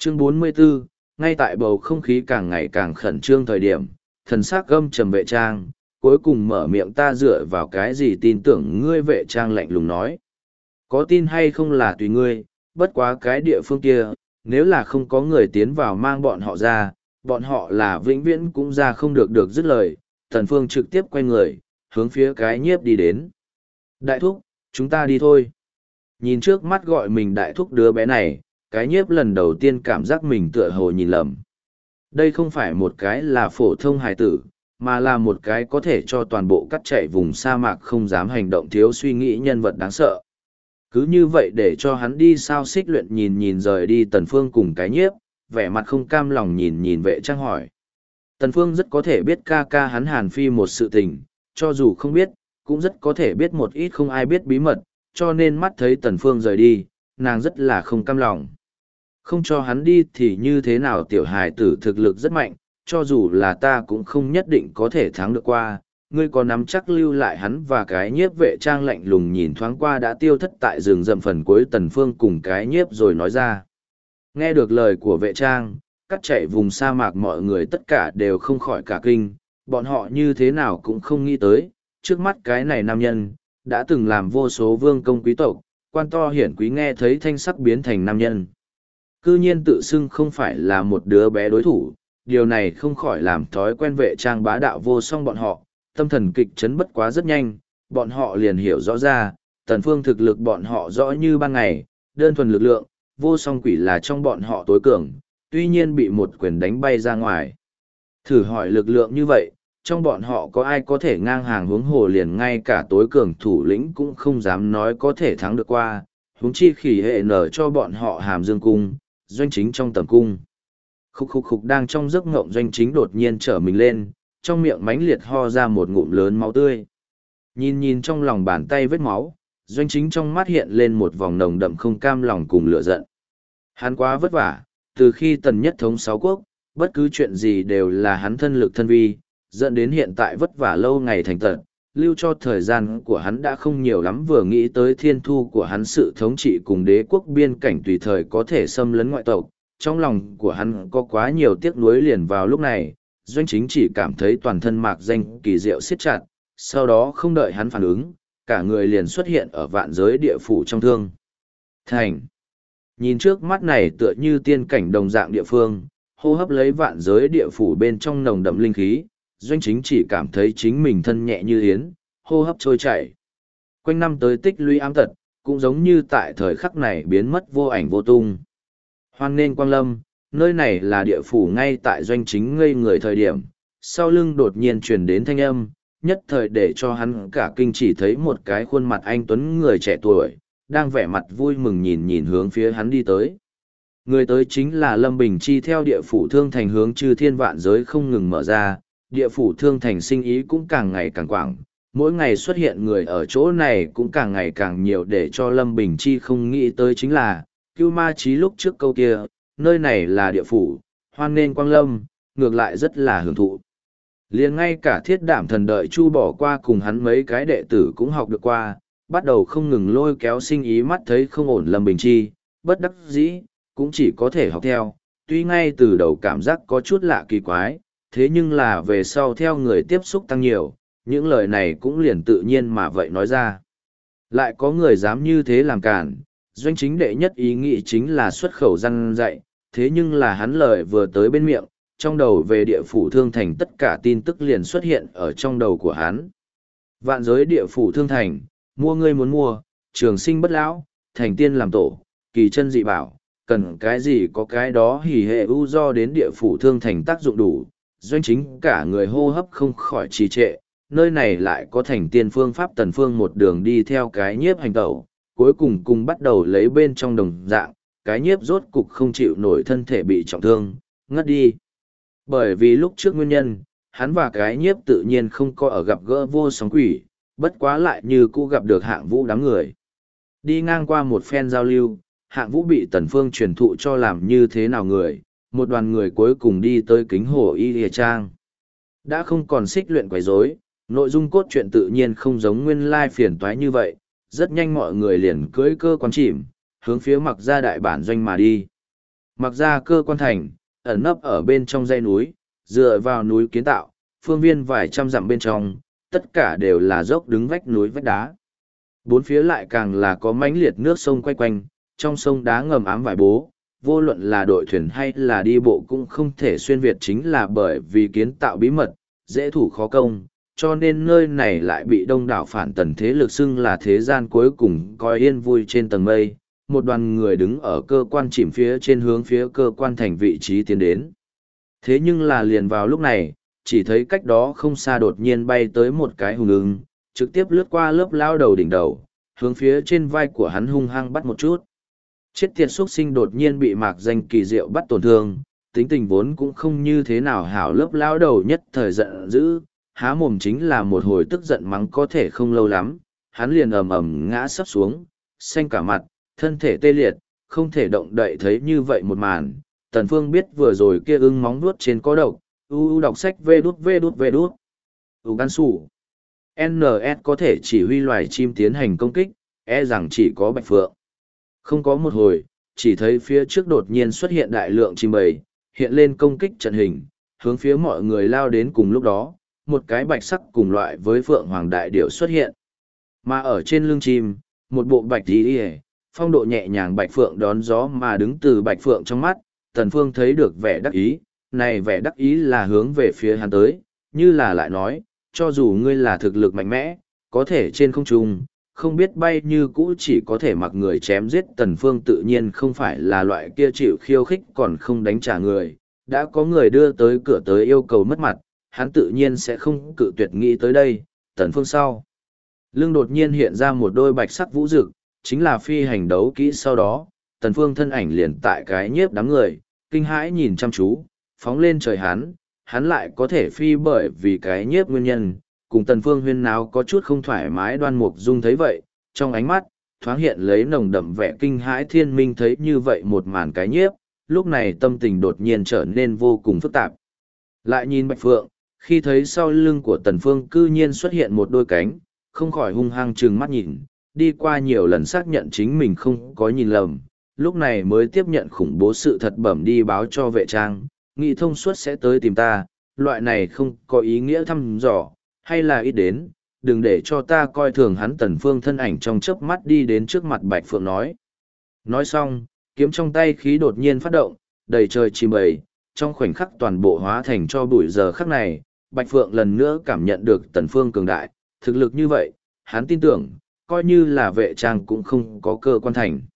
Chương 44, ngay tại bầu không khí càng ngày càng khẩn trương thời điểm, thần sắc gâm trầm vệ trang, cuối cùng mở miệng ta dựa vào cái gì tin tưởng ngươi vệ trang lạnh lùng nói. Có tin hay không là tùy ngươi, bất quá cái địa phương kia, nếu là không có người tiến vào mang bọn họ ra, bọn họ là vĩnh viễn cũng ra không được dứt lời. Tần Phương trực tiếp quay người, hướng phía cái nhiếp đi đến. Đại thúc, chúng ta đi thôi. Nhìn trước mắt gọi mình đại thúc đứa bé này, cái nhiếp lần đầu tiên cảm giác mình tựa hồ nhìn lầm. Đây không phải một cái là phổ thông hài tử, mà là một cái có thể cho toàn bộ cắt chạy vùng sa mạc không dám hành động thiếu suy nghĩ nhân vật đáng sợ. Cứ như vậy để cho hắn đi sao xích luyện nhìn rời đi Tần Phương cùng cái nhiếp, vẻ mặt không cam lòng nhìn vệ trang hỏi. Tần Phương rất có thể biết ca hắn Hàn Phi một sự tình, cho dù không biết, cũng rất có thể biết một ít không ai biết bí mật, cho nên mắt thấy Tần Phương rời đi, nàng rất là không cam lòng. Không cho hắn đi thì như thế nào, tiểu hài tử thực lực rất mạnh, cho dù là ta cũng không nhất định có thể thắng được qua, ngươi có nắm chắc lưu lại hắn. Và cái nhiếp vệ trang lạnh lùng nhìn thoáng qua đã tiêu thất tại rừng rậm phần cuối Tần Phương cùng cái nhiếp rồi nói ra. Nghe được lời của vệ trang, cắt chạy vùng sa mạc mọi người tất cả đều không khỏi cả kinh, bọn họ như thế nào cũng không nghĩ tới, trước mắt cái này nam nhân, đã từng làm vô số vương công quý tộc, quan to hiển quý nghe thấy thanh sắc biến thành nam nhân. Cư nhiên tự xưng không phải là một đứa bé đối thủ, điều này không khỏi làm thói quen vệ trang bá đạo vô song bọn họ, tâm thần kịch chấn bất quá rất nhanh, bọn họ liền hiểu rõ ra, Tần Phương thực lực bọn họ rõ như ban ngày, đơn thuần lực lượng, vô song quỷ là trong bọn họ tối cường, tuy nhiên bị một quyền đánh bay ra ngoài. Thử hỏi lực lượng như vậy, trong bọn họ có ai có thể ngang hàng, huống hồ liền ngay cả tối cường thủ lĩnh cũng không dám nói có thể thắng được qua, huống chi khỉ hệ nở cho bọn họ Hàm Dương cung, Doanh Chính trong tầm cung. Khục đang trong giấc ngộng, Doanh Chính đột nhiên trở mình lên, trong miệng mãnh liệt ho ra một ngụm lớn máu tươi. Nhìn trong lòng bàn tay vết máu, Doanh Chính trong mắt hiện lên một vòng nồng đậm không cam lòng cùng lửa giận. Hắn quá vất vả, từ khi Tần Nhất thống 6 quốc, bất cứ chuyện gì đều là hắn thân lực thân vi, dẫn đến hiện tại vất vả lâu ngày thành tật, lưu cho thời gian của hắn đã không nhiều lắm. Vừa nghĩ tới thiên thu của hắn sự thống trị cùng đế quốc biên cảnh tùy thời có thể xâm lấn ngoại tộc, trong lòng của hắn có quá nhiều tiếc nuối. Liền vào lúc này, Doanh Chính chỉ cảm thấy toàn thân mạc danh kỳ diệu siết chặt, sau đó không đợi hắn phản ứng, cả người liền xuất hiện ở vạn giới địa phủ trong thương thành. Nhìn trước mắt này tựa như tiên cảnh đồng dạng địa phương, hô hấp lấy vạn giới địa phủ bên trong nồng đậm linh khí, Doanh Chính chỉ cảm thấy chính mình thân nhẹ như yến, hô hấp trôi chảy. Quanh năm tới tích lũy ám tật, cũng giống như tại thời khắc này biến mất vô ảnh vô tung. Hoan nghênh quang lâm, nơi này là địa phủ. Ngay tại Doanh Chính ngây người thời điểm, sau lưng đột nhiên truyền đến thanh âm, nhất thời để cho hắn cả kinh, chỉ thấy một cái khuôn mặt anh tuấn người trẻ tuổi, đang vẻ mặt vui mừng nhìn hướng phía hắn đi tới. Người tới chính là Lâm Bình Chi. Theo địa phủ Thương Thành hướng chư thiên vạn giới không ngừng mở ra, địa phủ Thương Thành sinh ý cũng càng ngày càng quảng, mỗi ngày xuất hiện người ở chỗ này cũng càng ngày càng nhiều. Để cho Lâm Bình Chi không nghĩ tới chính là, Cưu Ma Chí lúc trước câu kia, nơi này là địa phủ, hoan nghênh quang lâm, ngược lại rất là hưởng thụ. Liền ngay cả Thiết Đảm Thần đợi Chu bỏ qua cùng hắn mấy cái đệ tử cũng học được qua, bắt đầu không ngừng lôi kéo sinh ý. Mắt thấy không ổn, Lâm Bình Chi bất đắc dĩ, cũng chỉ có thể học theo. Tuy ngay từ đầu cảm giác có chút lạ kỳ quái, thế nhưng là về sau theo người tiếp xúc tăng nhiều, những lời này cũng liền tự nhiên mà vậy nói ra. Lại có người dám như thế làm cản, Doanh Chính đệ nhất ý nghĩ chính là xuất khẩu răn dạy, thế nhưng là hắn lời vừa tới bên miệng, trong đầu về địa phủ Thương Thành tất cả tin tức liền xuất hiện ở trong đầu của hắn. Vạn giới địa phủ Thương Thành, mua ngươi muốn mua, trường sinh bất lão, thành tiên làm tổ, kỳ chân dị bảo, cần cái gì có cái đó. Hỉ hệ u do đến địa phủ Thương Thành tác dụng đủ, Doanh Chính cả người hô hấp không khỏi trì trệ. Nơi này lại có thành tiên phương pháp. Tần Phương một đường đi theo cái nhiếp hành tẩu, cuối cùng bắt đầu lấy bên trong đồng dạng, cái nhiếp rốt cục không chịu nổi, thân thể bị trọng thương, ngất đi. Bởi vì lúc trước nguyên nhân, hắn và cái nhiếp tự nhiên không có ở gặp gỡ vô sóng quỷ, bất quá lại như cũ gặp được Hạng Vũ đám người. Đi ngang qua một phen giao lưu, Hạng Vũ bị Tần Phương truyền thụ cho làm như thế nào người, một đoàn người cuối cùng đi tới Kính Hồ Y Lìa Trang. Đã không còn xích luyện quấy rối, nội dung cốt truyện tự nhiên không giống nguyên lai phiền toái như vậy, rất nhanh mọi người liền cưỡi cơ quan chìm, hướng phía Mặc Gia đại bản doanh mà đi. Mặc ra cơ quan thành, ẩn nấp ở bên trong dãy núi, dựa vào núi kiến tạo, phương viên vài trăm dặm bên trong, tất cả đều là dốc đứng vách núi vách đá. Bốn phía lại càng là có mãnh liệt nước sông quay quanh, trong sông đá ngầm ám vải bố, vô luận là đội thuyền hay là đi bộ cũng không thể xuyên việt, chính là bởi vì kiến tạo bí mật, dễ thủ khó công, cho nên nơi này lại bị đông đảo phản tần thế lực xưng là thế gian cuối cùng coi yên vui trên tầng mây. Một đoàn người đứng ở cơ quan chìm phía trên hướng phía cơ quan thành vị trí tiến đến. Thế nhưng là liền vào lúc này, chỉ thấy cách đó không xa đột nhiên bay tới một cái hùng ưng, trực tiếp lướt qua lớp lao đầu đỉnh đầu, hướng phía trên vai của hắn hung hăng bắt một chút. Chết tiệt xuất sinh đột nhiên bị mạc danh kỳ diệu bắt tổn thương, tính tình vốn cũng không như thế nào hảo, lớp lao đầu nhất thời giận dữ, há mồm chính là một hồi tức giận mắng. Có thể không lâu lắm, hắn liền ầm ầm ngã sấp xuống, xanh cả mặt, thân thể tê liệt, không thể động đậy. Thấy như vậy một màn, Tần Phương biết vừa rồi kia ưng móng vuốt trên có độc. Đọc sách vê đút. Gan sủ. NS có thể chỉ huy loài chim tiến hành công kích, e rằng chỉ có Bạch Phượng. Không có một hồi, chỉ thấy phía trước đột nhiên xuất hiện đại lượng chim bầy, hiện lên công kích trận hình, hướng phía mọi người lao đến. Cùng lúc đó, một cái bạch sắc cùng loại với Phượng Hoàng đại điểu xuất hiện. Mà ở trên lưng chim, một bộ bạch tí phong độ nhẹ nhàng Bạch Phượng đón gió mà đứng. Từ Bạch Phượng trong mắt, Tần Phương thấy được vẻ đắc ý, này vẻ đắc ý là hướng về phía hắn tới, như là lại nói, cho dù ngươi là thực lực mạnh mẽ, có thể trên không trung, không biết bay như cũ chỉ có thể mặc người chém giết. Tần Phương tự nhiên không phải là loại kia chịu khiêu khích còn không đánh trả người, đã có người đưa tới cửa tới yêu cầu mất mặt, hắn tự nhiên sẽ không cự tuyệt. Nghĩ tới đây, Tần Phương sau lưng đột nhiên hiện ra một đôi bạch sắc vũ rực, chính là phi hành đấu kỹ. Sau đó, Tần Phương thân ảnh liền tại cái nhiếp đám người, kinh hãi nhìn chăm chú, phóng lên trời. Hắn lại có thể phi bởi vì cái nhiếp nguyên nhân, cùng Tần Phương huyên náo có chút không thoải mái. Đoan Mục Dung thấy vậy, trong ánh mắt thoáng hiện lấy nồng đậm vẻ kinh hãi. Thiên Minh thấy như vậy một màn cái nhiếp, lúc này tâm tình đột nhiên trở nên vô cùng phức tạp. Lại nhìn Bạch Phượng, khi thấy sau lưng của Tần Phương cư nhiên xuất hiện một đôi cánh, không khỏi hung hăng trừng mắt nhìn, đi qua nhiều lần xác nhận chính mình không có nhìn lầm, lúc này mới tiếp nhận khủng bố sự thật, bẩm đi báo cho vệ trang, nghĩ thông suốt sẽ tới tìm ta, loại này không có ý nghĩa thăm dò, hay là ít đến, đừng để cho ta coi thường hắn. Tần Phương thân ảnh trong chớp mắt đi đến trước mặt Bạch Phượng nói. Nói xong, kiếm trong tay khí đột nhiên phát động, đầy trời chim bầy, trong khoảnh khắc toàn bộ hóa thành cho bụi. Giờ khắc này, Bạch Phượng lần nữa cảm nhận được Tần Phương cường đại, thực lực như vậy, hắn tin tưởng, coi như là vệ trang cũng không có cơ quan thành.